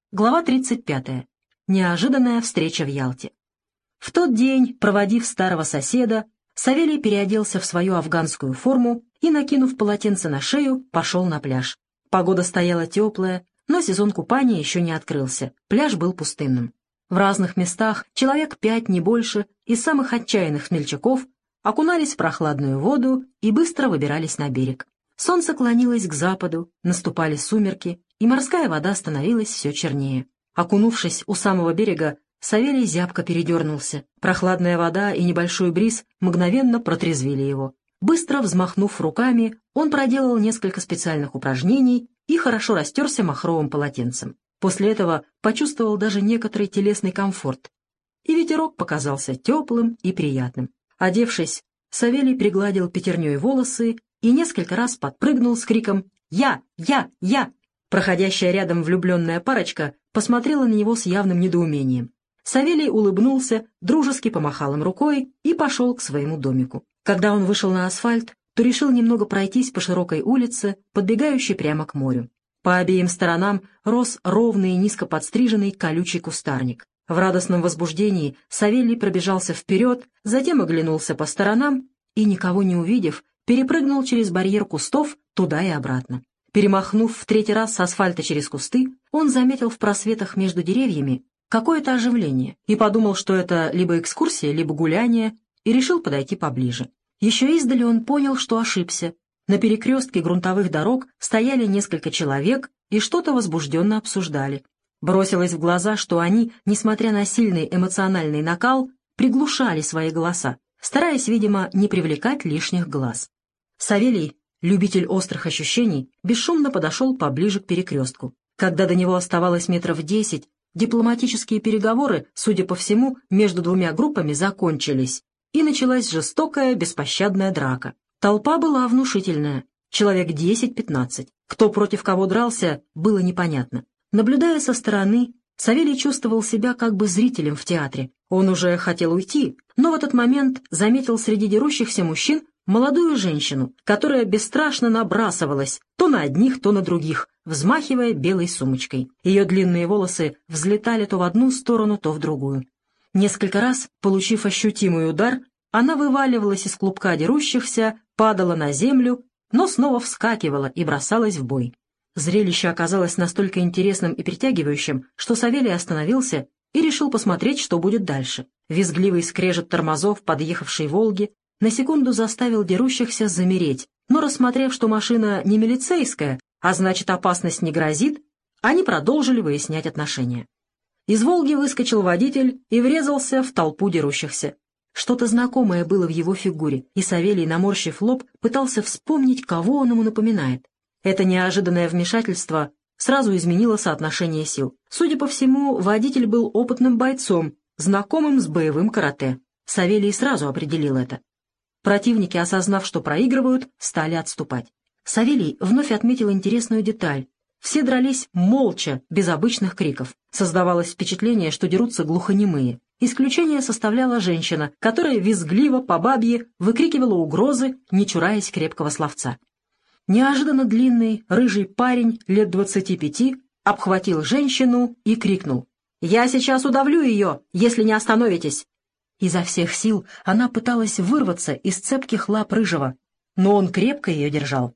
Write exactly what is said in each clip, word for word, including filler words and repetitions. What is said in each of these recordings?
Глава тридцать пятая. Неожиданная встреча в Ялте. В тот день, проводив старого соседа, Савелий переоделся в свою афганскую форму и, накинув полотенце на шею, пошел на пляж. Погода стояла теплая, но сезон купания еще не открылся, пляж был пустынным. В разных местах человек пять, не больше, из самых отчаянных смельчаков окунались в прохладную воду и быстро выбирались на берег. Солнце клонилось к западу, наступали сумерки, и морская вода становилась все чернее. Окунувшись у самого берега, Савелий зябко передернулся. Прохладная вода и небольшой бриз мгновенно протрезвили его. Быстро взмахнув руками, он проделал несколько специальных упражнений и хорошо растерся махровым полотенцем. После этого почувствовал даже некоторый телесный комфорт. И ветерок показался теплым и приятным. Одевшись, Савелий пригладил пятерней волосы и несколько раз подпрыгнул с криком «Я! Я! Я!». Проходящая рядом влюбленная парочка посмотрела на него с явным недоумением. Савелий улыбнулся, дружески помахал им рукой и пошел к своему домику. Когда он вышел на асфальт, то решил немного пройтись по широкой улице, подбегающей прямо к морю. По обеим сторонам рос ровный и низко подстриженный колючий кустарник. В радостном возбуждении Савелий пробежался вперед, затем оглянулся по сторонам и, никого не увидев, перепрыгнул через барьер кустов туда и обратно. Перемахнув в третий раз с асфальта через кусты, он заметил в просветах между деревьями какое-то оживление и подумал, что это либо экскурсия, либо гуляние, и решил подойти поближе. Еще издали он понял, что ошибся. На перекрестке грунтовых дорог стояли несколько человек и что-то возбужденно обсуждали. Бросилось в глаза, что они, несмотря на сильный эмоциональный накал, приглушали свои голоса, стараясь, видимо, не привлекать лишних глаз. Савелий, любитель острых ощущений, бесшумно подошел поближе к перекрестку. Когда до него оставалось метров десять, дипломатические переговоры, судя по всему, между двумя группами закончились, и началась жестокая, беспощадная драка. Толпа была внушительная, человек десять-пятнадцать. Кто против кого дрался, было непонятно. Наблюдая со стороны, Савелий чувствовал себя как бы зрителем в театре. Он уже хотел уйти, но в этот момент заметил среди дерущихся мужчин молодую женщину, которая бесстрашно набрасывалась то на одних, то на других, взмахивая белой сумочкой. Ее длинные волосы взлетали то в одну сторону, то в другую. Несколько раз, получив ощутимый удар, она вываливалась из клубка дерущихся, падала на землю, но снова вскакивала и бросалась в бой. Зрелище оказалось настолько интересным и притягивающим, что Савелий остановился и решил посмотреть, что будет дальше. Визгливый скрежет тормозов подъехавшей «Волги» на секунду заставил дерущихся замереть, но, рассмотрев, что машина не милицейская, а значит, опасность не грозит, они продолжили выяснять отношения. Из «Волги» выскочил водитель и врезался в толпу дерущихся. Что-то знакомое было в его фигуре, и Савелий, наморщив лоб, пытался вспомнить, кого он ему напоминает. Это неожиданное вмешательство сразу изменило соотношение сил. Судя по всему, водитель был опытным бойцом, знакомым с боевым карате. Савелий сразу определил это. Противники, осознав, что проигрывают, стали отступать. Савелий вновь отметил интересную деталь. Все дрались молча, без обычных криков. Создавалось впечатление, что дерутся глухонемые. Исключение составляла женщина, которая визгливо по бабье выкрикивала угрозы, не чураясь крепкого словца. Неожиданно длинный, рыжий парень лет двадцати пяти обхватил женщину и крикнул: «Я сейчас удавлю ее, если не остановитесь!» Изо всех сил она пыталась вырваться из цепких лап рыжего, но он крепко ее держал.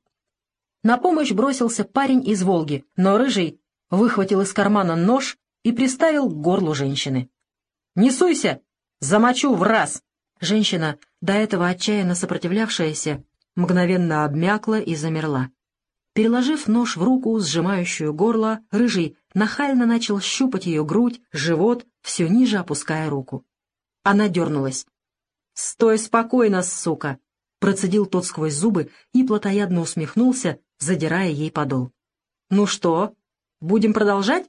На помощь бросился парень из «Волги», но рыжий выхватил из кармана нож и приставил к горлу женщины. «Не суйся! Замочу в раз!» Женщина, до этого отчаянно сопротивлявшаяся, мгновенно обмякла и замерла. Переложив нож в руку, сжимающую горло, рыжий нахально начал щупать ее грудь, живот, все ниже опуская руку. Она дернулась. «Стой спокойно, сука!» — процедил тот сквозь зубы и плотоядно усмехнулся, задирая ей подол. «Ну что, будем продолжать?»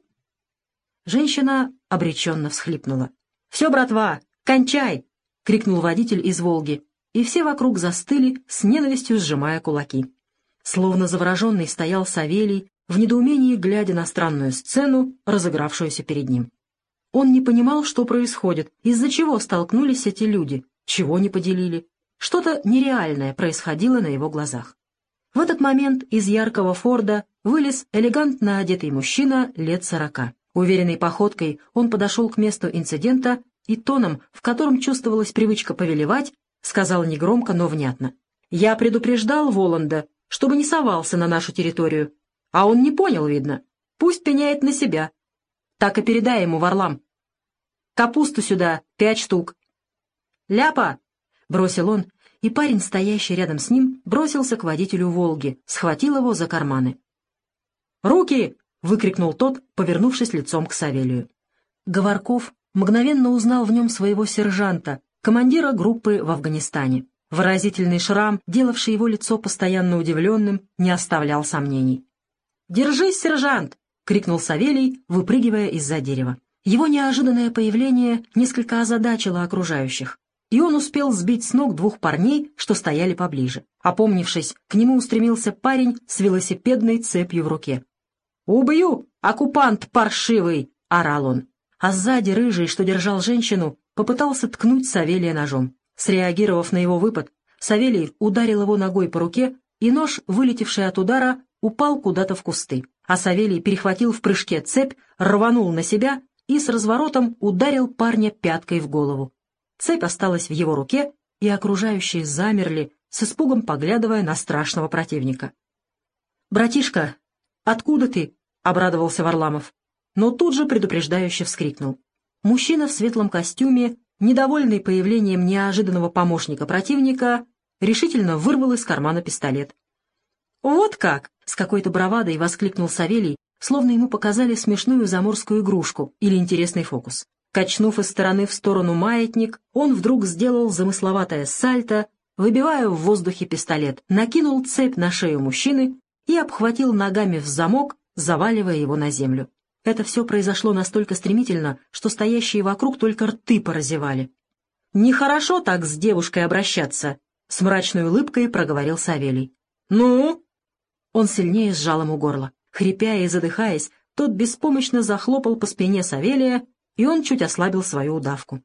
Женщина обреченно всхлипнула. «Все, братва, кончай!» — крикнул водитель из «Волги», и все вокруг застыли, с ненавистью сжимая кулаки. Словно завороженный стоял Савелий, в недоумении глядя на странную сцену, разыгравшуюся перед ним. Он не понимал, что происходит, из-за чего столкнулись эти люди, чего не поделили. Что-то нереальное происходило на его глазах. В этот момент из яркого «Форда» вылез элегантно одетый мужчина лет сорока. Уверенной походкой он подошел к месту инцидента и тоном, в котором чувствовалась привычка повелевать, сказал негромко, но внятно: «Я предупреждал Воланда, чтобы не совался на нашу территорию, а он не понял, видно. Пусть пеняет на себя. Так и передай ему, Варлам. Капусту сюда, пять штук». «Ляпа!» — бросил он, и парень, стоящий рядом с ним, бросился к водителю «Волги», схватил его за карманы. «Руки!» — выкрикнул тот, повернувшись лицом к Савелию. Говорков мгновенно узнал в нем своего сержанта, командира группы в Афганистане. Выразительный шрам, делавший его лицо постоянно удивленным, не оставлял сомнений. «Держись, сержант!» — крикнул Савелий, выпрыгивая из-за дерева. Его неожиданное появление несколько озадачило окружающих, и он успел сбить с ног двух парней, что стояли поближе. Опомнившись, к нему устремился парень с велосипедной цепью в руке. «Убью, оккупант паршивый!» — орал он. А сзади рыжий, что держал женщину, попытался ткнуть Савелия ножом. Среагировав на его выпад, Савелий ударил его ногой по руке, и нож, вылетевший от удара, упал куда-то в кусты. А Савелий перехватил в прыжке цепь, рванул на себя и с разворотом ударил парня пяткой в голову. Цепь осталась в его руке, и окружающие замерли, с испугом поглядывая на страшного противника. «Братишка, откуда ты?» — обрадовался Варламов, но тут же предупреждающе вскрикнул. Мужчина в светлом костюме, недовольный появлением неожиданного помощника противника, решительно вырвал из кармана пистолет. «Вот как!» — с какой-то бравадой воскликнул Савелий, словно ему показали смешную заморскую игрушку или интересный фокус. Качнув из стороны в сторону маятник, он вдруг сделал замысловатое сальто, выбивая в воздухе пистолет, накинул цепь на шею мужчины и обхватил ногами в замок, заваливая его на землю. Это все произошло настолько стремительно, что стоящие вокруг только рты поразевали. «Нехорошо так с девушкой обращаться», — с мрачной улыбкой проговорил Савелий. «Ну?» Он сильнее сжал ему горло. Хрипя и задыхаясь, тот беспомощно захлопал по спине Савелия, и он чуть ослабил свою удавку.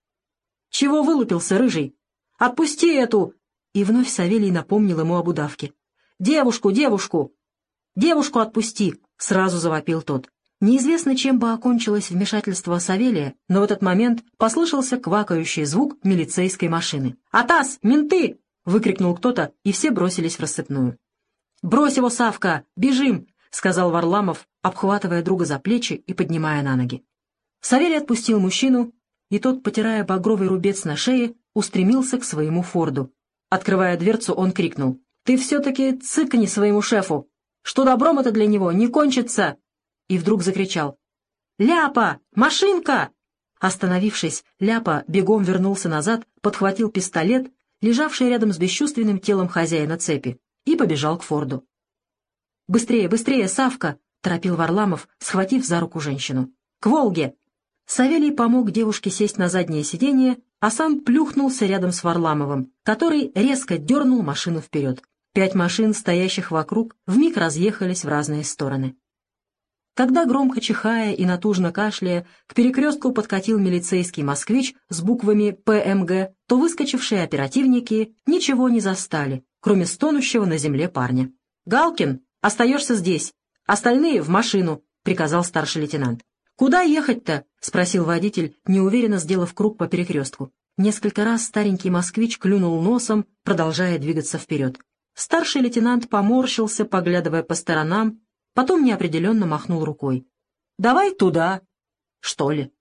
«Чего вылупился, рыжий? Отпусти эту!» И вновь Савелий напомнил ему об удавке. «Девушку, девушку! Девушку отпусти!» — сразу завопил тот. Неизвестно, чем бы окончилось вмешательство Савелия, но в этот момент послышался квакающий звук милицейской машины. «Атас! Менты!» — выкрикнул кто-то, и все бросились в рассыпную. «Брось его, Савка! Бежим!» — сказал Варламов, обхватывая друга за плечи и поднимая на ноги. Савелий отпустил мужчину, и тот, потирая багровый рубец на шее, устремился к своему форду. Открывая дверцу, он крикнул: «Ты все-таки цыкни своему шефу, что добром это для него не кончится!» И вдруг закричал: «Ляпа! Машинка!» Остановившись, Ляпа бегом вернулся назад, подхватил пистолет, лежавший рядом с бесчувственным телом хозяина цепи, и побежал к форду. «Быстрее, быстрее, Савка!» — торопил Варламов, схватив за руку женщину. «К Волге!» Савелий помог девушке сесть на заднее сиденье, а сам плюхнулся рядом с Варламовым, который резко дернул машину вперед. Пять машин, стоящих вокруг, вмиг разъехались в разные стороны. Когда, громко чихая и натужно кашляя, к перекрестку подкатил милицейский москвич с буквами П М Г, то выскочившие оперативники ничего не застали, кроме стонущего на земле парня. «Галкин, остаешься здесь, остальные в машину», — приказал старший лейтенант. «Куда ехать-то?» — спросил водитель, неуверенно сделав круг по перекрестку. Несколько раз старенький москвич клюнул носом, продолжая двигаться вперед. Старший лейтенант поморщился, поглядывая по сторонам, потом неопределенно махнул рукой. «Давай туда». «Что ли?»